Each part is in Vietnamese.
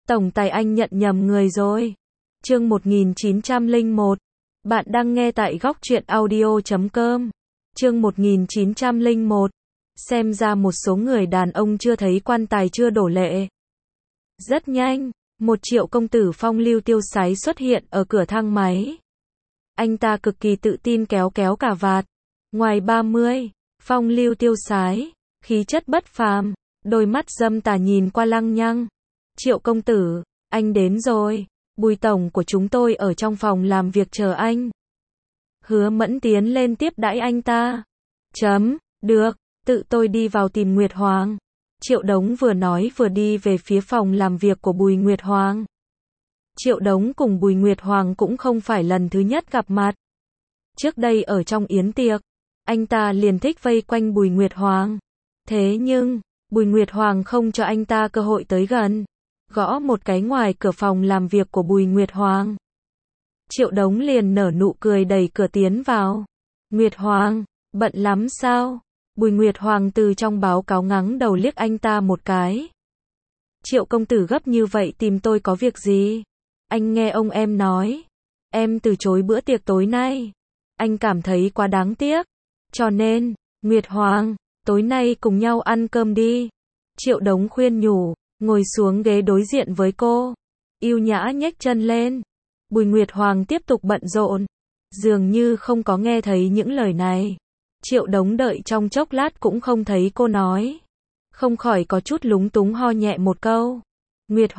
Tổng tài anh nhận nhầm người rồi. Chương 1901. Bạn đang nghe tại góc truyện audio.com. Chương 1901. Xem ra một số người đàn ông chưa thấy quan tài chưa đổ lệ. Rất nhanh, một Triệu công tử phong lưu tiêu sái xuất hiện ở cửa thang máy. Anh ta cực kỳ tự tin kéo cà vạt. Ngoài 30, phong lưu tiêu sái, khí chất bất phàm, đôi mắt dâm tà nhìn qua lăng nhăng. Triệu công tử, anh đến rồi. Bùi tổng của chúng tôi ở trong phòng làm việc chờ anh. Hứa Mẫn tiến lên tiếp đãi anh ta. Được, tự tôi đi vào tìm Nguyệt Hoàng. Triệu Đống vừa nói vừa đi về phía phòng làm việc của Bùi Nguyệt Hoàng. Triệu Đống cùng Bùi Nguyệt Hoàng cũng không phải lần thứ nhất gặp mặt. Trước đây ở trong yến tiệc, anh ta liền thích vây quanh Bùi Nguyệt Hoàng. Thế nhưng, Bùi Nguyệt Hoàng không cho anh ta cơ hội tới gần. Gõ một cái ngoài cửa phòng làm việc của Bùi Nguyệt Hoàng. Triệu Đống liền nở nụ cười đẩy cửa tiến vào. Nguyệt Hoàng, bận lắm sao? Bùi Nguyệt Hoàng từ trong báo cáo ngắng đầu liếc anh ta một cái. Triệu công tử gấp như vậy tìm tôi có việc gì? Anh nghe ông em nói. Em từ chối bữa tiệc tối nay. Anh cảm thấy quá đáng tiếc. Cho nên, Nguyệt Hoàng, tối nay cùng nhau ăn cơm đi. Triệu Đống khuyên nhủ, ngồi xuống ghế đối diện với cô. Yêu nhã nhếch chân lên. Bùi Nguyệt Hoàng tiếp tục bận rộn. Dường như không có nghe thấy những lời này. Triệu Đống đợi trong chốc lát cũng không thấy cô nói. Không khỏi có chút lúng túng ho nhẹ một câu. Nguyệt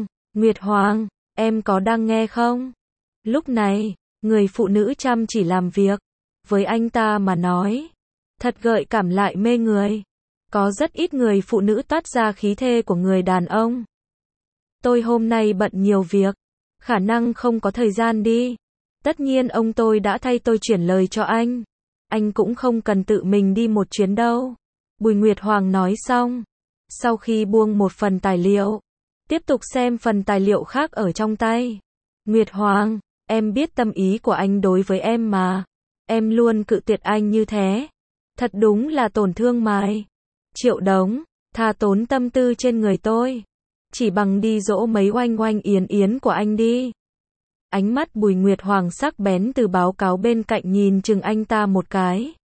Hoàng, em có đang nghe không? Lúc này, người phụ nữ chăm chỉ làm việc. Với anh ta mà nói. Thật gợi cảm lại mê người. Có rất ít người phụ nữ toát ra khí thế của người đàn ông. Tôi hôm nay bận nhiều việc. Khả năng không có thời gian đi. Tất nhiên ông tôi đã thay tôi chuyển lời cho anh. Anh cũng không cần tự mình đi một chuyến đâu. Bùi Nguyệt Hoàng nói xong. Sau khi buông một phần tài liệu. Tiếp tục xem phần tài liệu khác ở trong tay. Nguyệt Hoàng, em biết tâm ý của anh đối với em mà. Em luôn cự tuyệt anh như thế. Thật đúng là tổn thương mày. Triệu Đống, thà tốn tâm tư trên người tôi. Chỉ bằng đi dỗ mấy oanh oanh yến yến của anh đi. Ánh mắt Bùi Nguyệt Hoàng sắc bén từ báo cáo bên cạnh nhìn chừng anh ta một cái.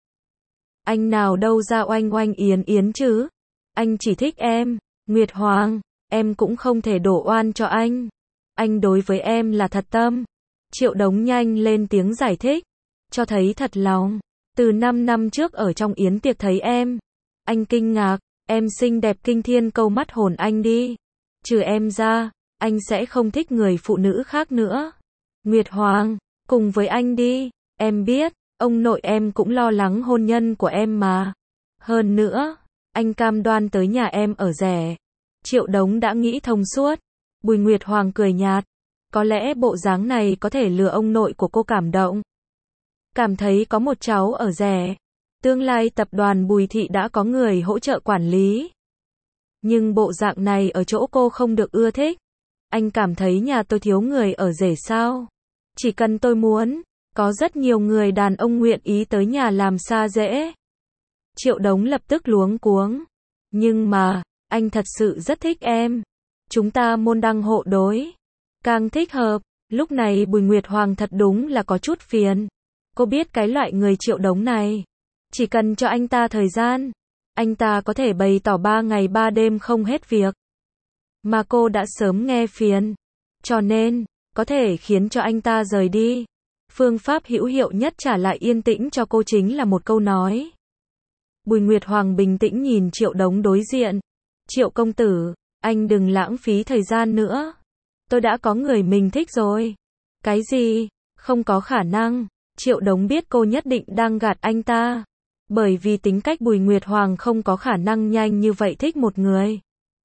Anh nào đâu ra oanh oanh yến yến chứ? Anh chỉ thích em. Nguyệt Hoàng, em cũng không thể đổ oan cho anh. Anh đối với em là thật tâm. Triệu Đống nhanh lên tiếng giải thích. Cho thấy thật lòng. Từ 5 năm trước ở trong yến tiệc thấy em. Anh kinh ngạc, em xinh đẹp kinh thiên câu mắt hồn anh đi. Trừ em ra, anh sẽ không thích người phụ nữ khác nữa. Nguyệt Hoàng, cùng với anh đi. Em biết, ông nội em cũng lo lắng hôn nhân của em mà. Hơn nữa, anh cam đoan tới nhà em ở rẻ. Triệu Đống đã nghĩ thông suốt. Bùi Nguyệt Hoàng cười nhạt. Có lẽ bộ dáng này có thể lừa ông nội của cô cảm động. Cảm thấy có một cháu ở rẻ. Tương lai tập đoàn Bùi Thị đã có người hỗ trợ quản lý. Nhưng bộ dạng này ở chỗ cô không được ưa thích. Anh cảm thấy nhà tôi thiếu người ở rể sao? Chỉ cần tôi muốn, có rất nhiều người đàn ông nguyện ý tới nhà làm xa dễ. Triệu Đống lập tức luống cuống. Nhưng mà, anh thật sự rất thích em. Chúng ta môn đăng hộ đối. Càng thích hợp. Lúc này Bùi Nguyệt Hoàng thật đúng là có chút phiền. Cô biết cái loại người Triệu Đống này. Chỉ cần cho anh ta thời gian. Anh ta có thể bày tỏ 3 ngày 3 đêm không hết việc. Mà cô đã sớm nghe phiền. Cho nên, có thể khiến cho anh ta rời đi. Phương pháp hữu hiệu nhất trả lại yên tĩnh cho cô chính là một câu nói. Bùi Nguyệt Hoàng bình tĩnh nhìn Triệu Đống đối diện. Triệu công tử, anh đừng lãng phí thời gian nữa. Tôi đã có người mình thích rồi. Cái gì? Không có khả năng. Triệu Đống biết cô nhất định đang gạt anh ta. Bởi vì tính cách Bùi Nguyệt Hoàng không có khả năng nhanh như vậy thích một người.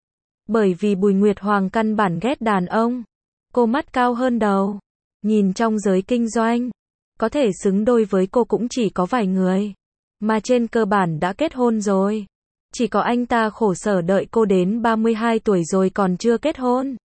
Bởi vì Bùi Nguyệt Hoàng căn bản ghét đàn ông. Cô mắt cao hơn đầu. Nhìn trong giới kinh doanh. Có thể xứng đôi với cô cũng chỉ có vài người. Mà trên cơ bản đã kết hôn rồi. Chỉ có anh ta khổ sở đợi cô đến 32 tuổi rồi còn chưa kết hôn.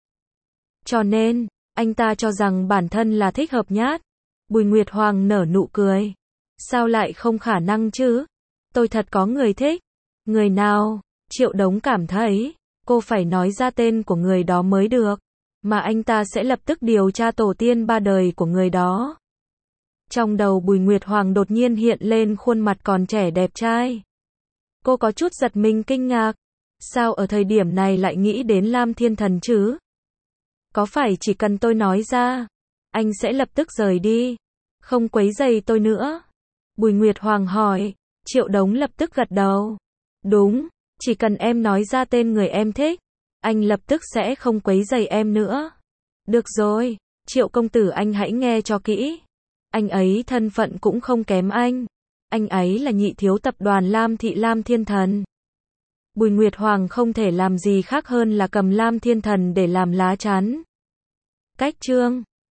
Cho nên, anh ta cho rằng bản thân là thích hợp nhất. Bùi Nguyệt Hoàng nở nụ cười. Sao lại không khả năng chứ? Tôi thật có người thích. Người nào? Triệu Đống cảm thấy, cô phải nói ra tên của người đó mới được. mà anh ta sẽ lập tức điều tra tổ tiên ba đời của người đó. Trong đầu Bùi Nguyệt Hoàng đột nhiên hiện lên khuôn mặt còn trẻ đẹp trai. Cô có chút giật mình kinh ngạc. Sao ở thời điểm này lại nghĩ đến Lam Thiên Thần chứ? Có phải chỉ cần tôi nói ra, anh sẽ lập tức rời đi, không quấy rầy tôi nữa? Bùi Nguyệt Hoàng hỏi. Triệu Đống lập tức gật đầu. Đúng, chỉ cần em nói ra tên người em thích, anh lập tức sẽ không quấy rầy em nữa. Được rồi, Triệu công tử anh hãy nghe cho kỹ. Anh ấy thân phận cũng không kém anh. Anh ấy là nhị thiếu tập đoàn Lam Thị Lam Thiên Thần. Bùi Nguyệt Hoàng không thể làm gì khác hơn là cầm Lam Thiên Thần để làm lá chắn. Cách chương